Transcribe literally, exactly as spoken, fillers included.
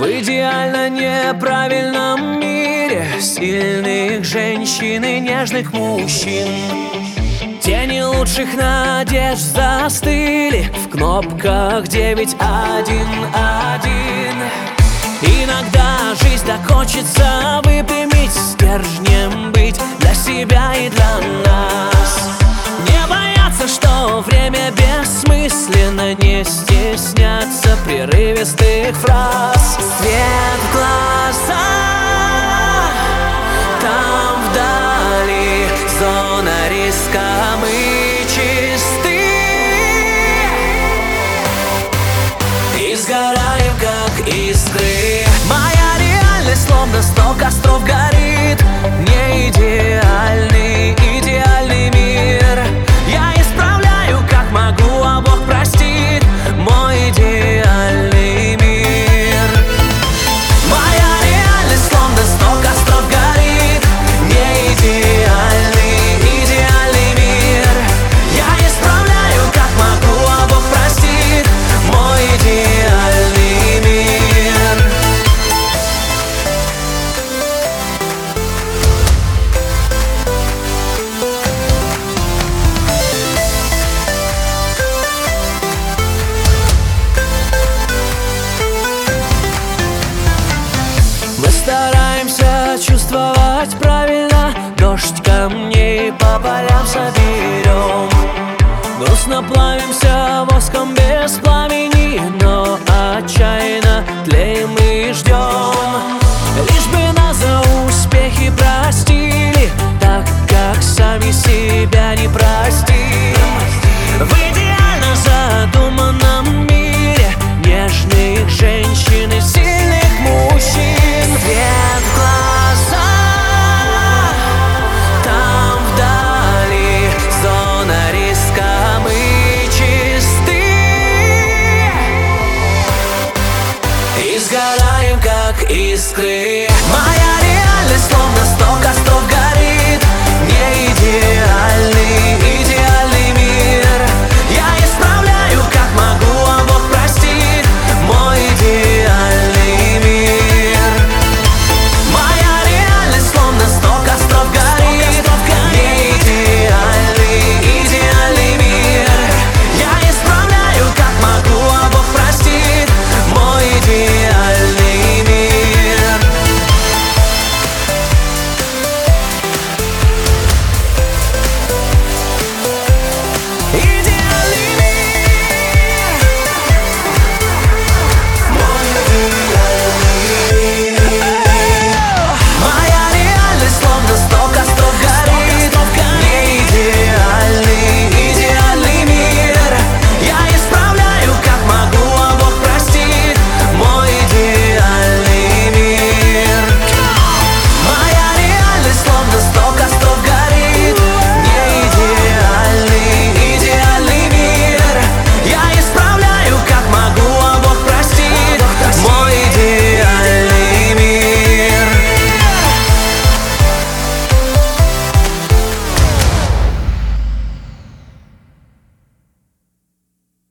В идеально неправильном мире сильных женщин и нежных мужчин тени лучших надежд застыли в кнопках девять один один. Иногда жизнь так хочется выпрямить, стержнем быть для себя и для нас. Не бояться, что время бессмысленно, не стесняться прерывистых фраз. Свет в глаза, там вдали зона риска, мы чисты и сгораем, как искры. Моя реальность словно сто костров горит. Не идеальный, идеальный мир я исправляю, как могу, а Бог простит мой идеальный мир. Моя реальность словно сто костров горит. Не идеальный, идеальный мир я исправляю, как могу, а Бог простит мой идеальный мир. Мы стараемся чувствовать правильно, дождь камней по полям соберем. Грустно плавимся воском без пламени, но отчаянно тлеем и ждем. Лишь бы нас за успехи простили, так как сами себя не простим. В идеально задуманном мире нежных женщин и сильных мужчин. Свет в глаза, там вдали зона риска, мы чисты и сгораем, как искры.